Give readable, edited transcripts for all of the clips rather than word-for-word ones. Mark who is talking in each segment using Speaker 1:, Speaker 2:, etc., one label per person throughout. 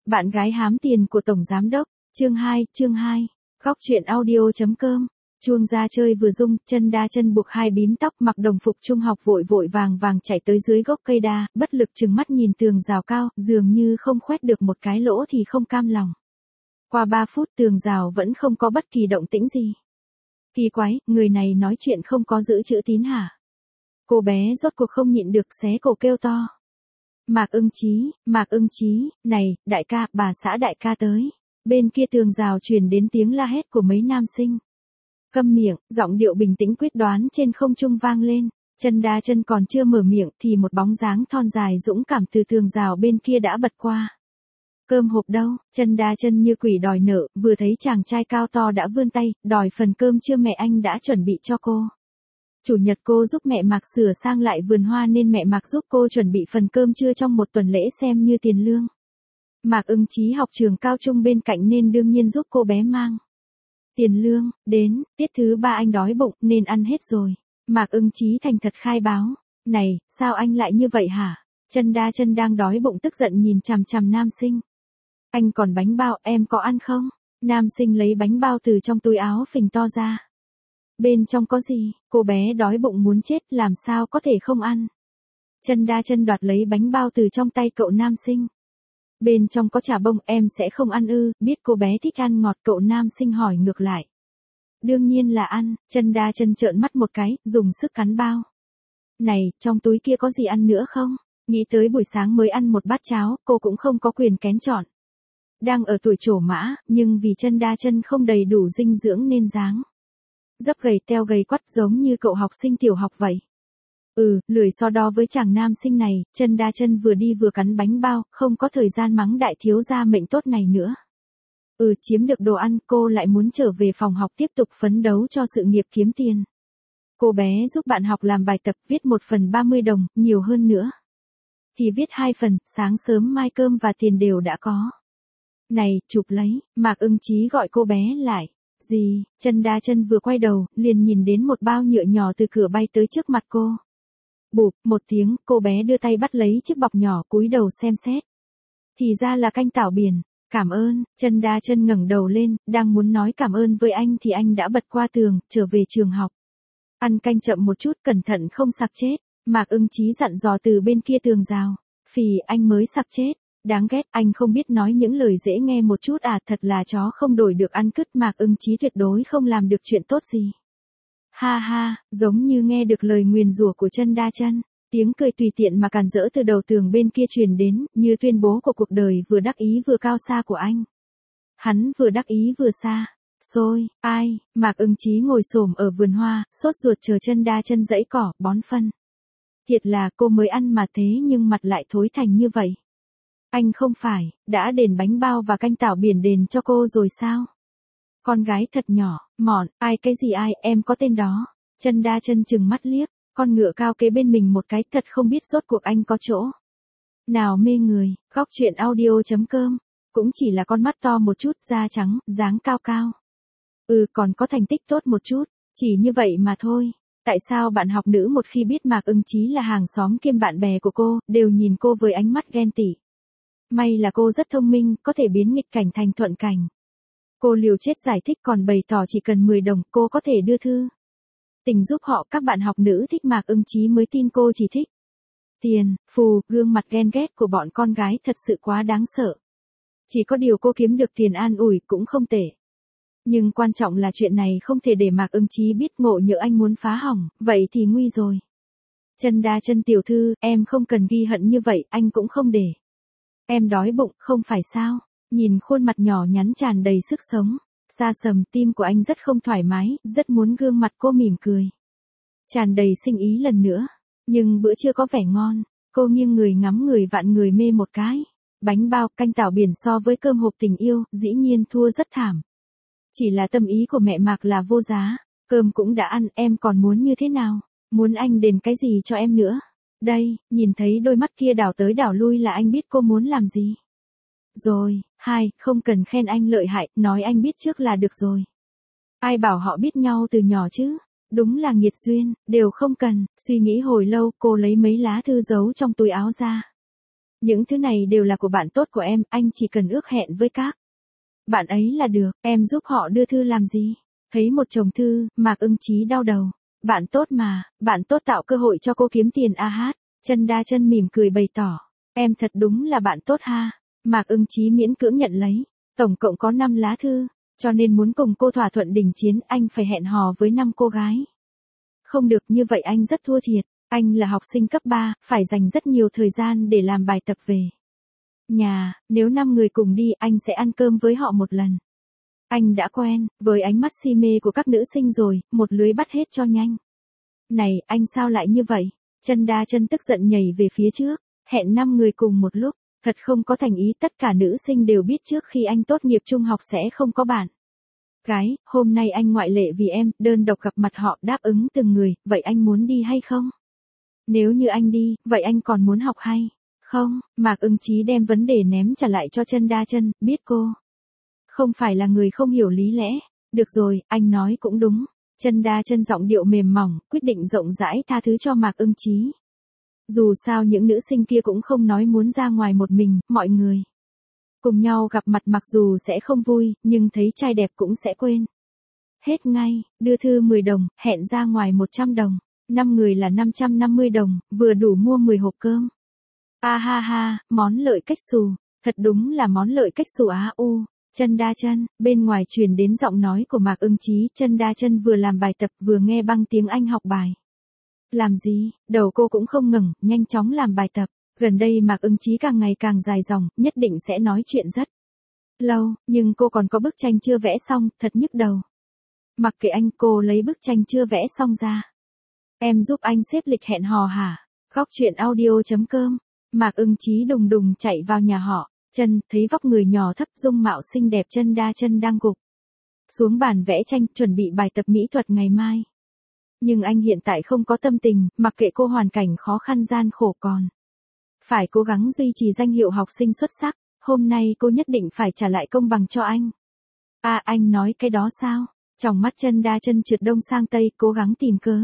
Speaker 1: Bạn gái hám tiền của Tổng Giám Đốc, chương 2. Góc truyện audio.com. Chuông ra chơi vừa rung, chân đa chân buộc hai bím tóc, mặc đồng phục trung học vội vội vàng vàng chạy tới dưới gốc cây đa, bất lực trừng mắt nhìn tường rào cao, dường như không khoét được một cái lỗ thì không cam lòng. Qua 3 phút tường rào vẫn không có bất kỳ động tĩnh gì. Kỳ quái, người này nói chuyện không có giữ chữ tín hả? Cô bé rốt cuộc không nhịn được xé cổ kêu to. Mạc Ưng Chí, này, đại ca, bà xã đại ca tới. Bên kia tường rào truyền đến tiếng la hét của mấy nam sinh. Câm miệng, giọng điệu bình tĩnh quyết đoán trên không trung vang lên. Chân đa chân còn chưa mở miệng thì một bóng dáng thon dài dũng cảm từ tường rào bên kia đã bật qua. Cơm hộp đâu? Chân đa chân như quỷ đòi nợ, vừa thấy chàng trai cao to đã vươn tay, đòi phần cơm trưa mẹ anh đã chuẩn bị cho cô. Chủ nhật cô giúp mẹ Mạc sửa sang lại vườn hoa nên mẹ Mạc giúp cô chuẩn bị phần cơm trưa trong một tuần lễ xem như tiền lương. Mạc Ưng Chí học trường cao trung bên cạnh nên đương nhiên giúp cô bé mang. Tiền lương, đến, tiết thứ 3 anh đói bụng nên ăn hết rồi. Mạc Ưng Chí thành thật khai báo. Này, sao anh lại như vậy hả? Chân đa chân đang đói bụng tức giận nhìn chằm chằm nam sinh. Anh còn bánh bao, em có ăn không? Nam sinh lấy bánh bao từ trong túi áo phình to ra. Bên trong có gì? Cô bé đói bụng muốn chết làm sao có thể không ăn. Chân đa chân đoạt lấy bánh bao từ trong tay cậu nam sinh. Bên trong có chả bông, em sẽ không ăn ư? Biết cô bé thích ăn ngọt, cậu nam sinh hỏi ngược lại. Đương nhiên là ăn. Chân đa chân trợn mắt một cái, dùng sức cắn bao. Này, trong túi kia có gì ăn nữa không? Nghĩ tới buổi sáng mới ăn một bát cháo, cô cũng không có quyền kén chọn. Đang ở tuổi trổ mã, nhưng vì chân đa chân không đầy đủ dinh dưỡng nên dáng dấp gầy teo gầy quắt giống như cậu học sinh tiểu học vậy. Lười so đo với chàng nam sinh này, chân đa chân vừa đi vừa cắn bánh bao, không có thời gian mắng đại thiếu gia mệnh tốt này nữa. Chiếm được đồ ăn, cô lại muốn trở về phòng học tiếp tục phấn đấu cho sự nghiệp kiếm tiền. Cô bé giúp bạn học làm bài tập, viết 1 phần 30 đồng, nhiều hơn nữa thì viết 2 phần, sáng sớm mai cơm và tiền đều đã có. Này, chụp lấy, Mạc Ưng Chí gọi cô bé lại. Gì? Chân đa chân vừa quay đầu, liền nhìn đến một bao nhựa nhỏ từ cửa bay tới trước mặt cô. Bụp, một tiếng, cô bé đưa tay bắt lấy chiếc bọc nhỏ cúi đầu xem xét. Thì ra là canh tảo biển. Cảm ơn. Chân đa chân ngẩng đầu lên, đang muốn nói cảm ơn với anh thì anh đã bật qua tường, trở về trường học. Ăn canh chậm một chút, cẩn thận không sặc chết. Mạc Ưng Chí dặn dò từ bên kia tường rào. Phì, anh mới sặc chết. Đáng ghét, anh không biết nói những lời dễ nghe một chút à, thật là chó không đổi được ăn cứt. Mạc Ưng Chí tuyệt đối không làm được chuyện tốt gì. Ha ha, giống như nghe được lời nguyền rủa của chân đa chân. Tiếng cười tùy tiện mà càn rỡ từ đầu tường bên kia truyền đến, như tuyên bố của cuộc đời vừa đắc ý vừa cao xa của anh. Hắn vừa đắc ý vừa xa. Xôi, ai? Mạc Ưng Chí ngồi xổm ở vườn hoa, sốt ruột chờ chân đa chân dẫy cỏ, bón phân. Thiệt là cô mới ăn mà thế nhưng mặt lại thối thành như vậy. Anh không phải, đã đền bánh bao và canh tảo biển đền cho cô rồi sao? Con gái thật nhỏ, mọn, ai cái gì ai, em có tên đó. Chân đa chân chừng mắt liếc, con ngựa cao kế bên mình một cái, thật không biết rốt cuộc anh có chỗ nào mê người. Góc truyện audio.com. Cũng chỉ là con mắt to một chút, da trắng, dáng cao cao. Còn có thành tích tốt một chút, chỉ như vậy mà thôi. Tại sao bạn học nữ một khi biết Mạc Ưng Chí là hàng xóm kiêm bạn bè của cô, đều nhìn cô với ánh mắt ghen tị. May là cô rất thông minh, có thể biến nghịch cảnh thành thuận cảnh. Cô liều chết giải thích còn bày tỏ chỉ cần 10 đồng, cô có thể đưa thư tình giúp họ. Các bạn học nữ thích Mạc Ưng Chí mới tin cô chỉ thích tiền. Phù, gương mặt ghen ghét của bọn con gái thật sự quá đáng sợ. Chỉ có điều cô kiếm được tiền an ủi cũng không tệ. Nhưng quan trọng là chuyện này không thể để Mạc Ưng Chí biết, ngộ nhỡ anh muốn phá hỏng, vậy thì nguy rồi. Chân đa chân tiểu thư, em không cần ghi hận như vậy, anh cũng không để em đói bụng, không phải sao? Nhìn khuôn mặt nhỏ nhắn tràn đầy sức sống, xa sầm, tim của anh rất không thoải mái, rất muốn gương mặt cô mỉm cười, tràn đầy sinh ý lần nữa. Nhưng bữa trưa có vẻ ngon, cô nghiêng người ngắm người vạn người mê một cái. Bánh bao, canh tảo biển so với cơm hộp tình yêu, dĩ nhiên thua rất thảm. Chỉ là tâm ý của mẹ Mạc là vô giá, cơm cũng đã ăn, em còn muốn như thế nào? Muốn anh đền cái gì cho em nữa? Đây, nhìn thấy đôi mắt kia đảo tới đảo lui là anh biết cô muốn làm gì. Rồi, không cần khen anh lợi hại, nói anh biết trước là được rồi. Ai bảo họ biết nhau từ nhỏ chứ? Đúng là nghiệt duyên, đều không cần. Suy nghĩ hồi lâu, cô lấy mấy lá thư giấu trong túi áo ra. Những thứ này đều là của bạn tốt của em, anh chỉ cần ước hẹn với các bạn ấy là được, em giúp họ đưa thư làm gì? Thấy một chồng thư, Mạc Ưng Chí đau đầu. Bạn tốt mà, bạn tốt tạo cơ hội cho cô kiếm tiền a hát. Chân Đa Chân mỉm cười bày tỏ. Em thật đúng là bạn tốt ha. Mạc Ưng Chí miễn cưỡng nhận lấy. Tổng cộng có 5 lá thư. Cho nên muốn cùng cô thỏa thuận đình chiến, anh phải hẹn hò với 5 cô gái. Không được, như vậy anh rất thua thiệt. Anh là học sinh cấp 3, phải dành rất nhiều thời gian để làm bài tập về nhà, nếu 5 người cùng đi anh sẽ ăn cơm với họ một lần. Anh đã quen với ánh mắt si mê của các nữ sinh rồi, một lưới bắt hết cho nhanh. Này, anh sao lại như vậy? Chân Đa Chân tức giận nhảy về phía trước, hẹn 5 người cùng một lúc, thật không có thành ý, tất cả nữ sinh đều biết trước khi anh tốt nghiệp trung học sẽ không có bạn gái, hôm nay anh ngoại lệ vì em, đơn độc gặp mặt họ, đáp ứng từng người, vậy anh muốn đi hay không? Nếu như anh đi, vậy anh còn muốn học hay không? Mạc Ưng Chí đem vấn đề ném trả lại cho Chân Đa Chân, biết cô không phải là người không hiểu lý lẽ. Được rồi, anh nói cũng đúng. Chân Đa Chân giọng điệu mềm mỏng, quyết định rộng rãi tha thứ cho Mạc Ưng Chí. Dù sao những nữ sinh kia cũng không nói muốn ra ngoài một mình, mọi người cùng nhau gặp mặt mặc dù sẽ không vui, nhưng thấy trai đẹp cũng sẽ quên hết ngay. Đưa thư 10 đồng, hẹn ra ngoài 100 đồng. 5 người là 550 đồng, vừa đủ mua 10 hộp cơm. A ha ha, món lợi cách xù. Thật đúng là món lợi cách xù á u. Chân Đa Chân, bên ngoài truyền đến giọng nói của Mạc Ưng Chí, Chân Đa Chân vừa làm bài tập vừa nghe băng tiếng Anh học bài. Làm gì, đầu cô cũng không ngẩng, nhanh chóng làm bài tập. Gần đây Mạc Ưng Chí càng ngày càng dài dòng, nhất định sẽ nói chuyện rất lâu, nhưng cô còn có bức tranh chưa vẽ xong, thật nhức đầu. Mặc kệ anh, cô lấy bức tranh chưa vẽ xong ra. Em giúp anh xếp lịch hẹn hò hả? Góc truyện audio.com. Mạc Ưng Chí đùng đùng chạy vào nhà họ. Chân, thấy vóc người nhỏ thấp dung mạo xinh đẹp Chân Đa Chân đang gục xuống bàn vẽ tranh, chuẩn bị bài tập mỹ thuật ngày mai. Nhưng anh hiện tại không có tâm tình, mặc kệ cô hoàn cảnh khó khăn gian khổ còn phải cố gắng duy trì danh hiệu học sinh xuất sắc, hôm nay cô nhất định phải trả lại công bằng cho anh. À, anh nói cái đó sao? Trong mắt Chân Đa Chân trượt đông sang tây, cố gắng tìm cớ.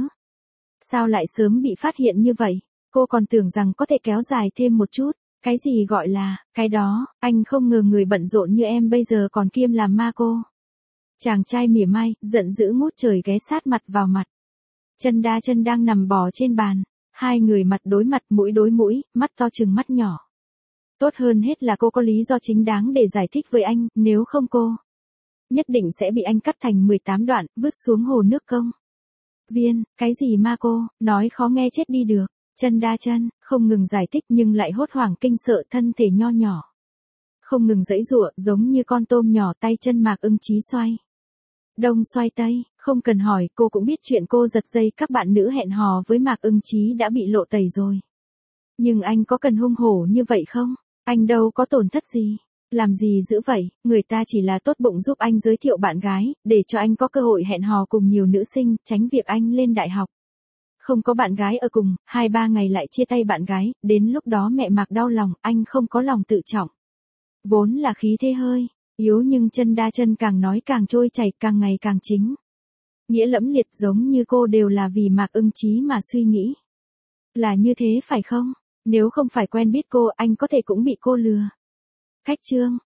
Speaker 1: Sao lại sớm bị phát hiện như vậy? Cô còn tưởng rằng có thể kéo dài thêm một chút. Cái gì gọi là, cái đó, anh không ngờ người bận rộn như em bây giờ còn kiêm làm ma cô. Chàng trai mỉa mai, giận dữ ngút trời ghé sát mặt vào mặt. Chân Đa Chân đang nằm bò trên bàn. Hai người mặt đối mặt, mũi đối mũi, mắt to chừng mắt nhỏ. Tốt hơn hết là cô có lý do chính đáng để giải thích với anh, nếu không cô nhất định sẽ bị anh cắt thành 18 đoạn, vứt xuống hồ nước công viên. Cái gì ma cô, nói khó nghe chết đi được. Chân Đa Chân không ngừng giải thích nhưng lại hốt hoảng kinh sợ, thân thể nho nhỏ không ngừng giãy giụa, giống như con tôm nhỏ. Tay chân Mạc Ưng Chí xoay đông xoay tây, không cần hỏi, cô cũng biết chuyện cô giật dây các bạn nữ hẹn hò với Mạc Ưng Chí đã bị lộ tẩy rồi. Nhưng anh có cần hung hổ như vậy không? Anh đâu có tổn thất gì. Làm gì dữ vậy, người ta chỉ là tốt bụng giúp anh giới thiệu bạn gái, để cho anh có cơ hội hẹn hò cùng nhiều nữ sinh, tránh việc anh lên đại học không có bạn gái ở cùng, 2-3 ngày lại chia tay bạn gái, đến lúc đó mẹ Mạc đau lòng, anh không có lòng tự trọng. Vốn là khí thế hơi yếu nhưng Chân Đa Chân càng nói càng trôi chảy, càng ngày càng chính nghĩa lẫm liệt, giống như cô đều là vì Mạc Ưng Chí mà suy nghĩ. Là như thế phải không? Nếu không phải quen biết cô, anh có thể cũng bị cô lừa. Khách trương,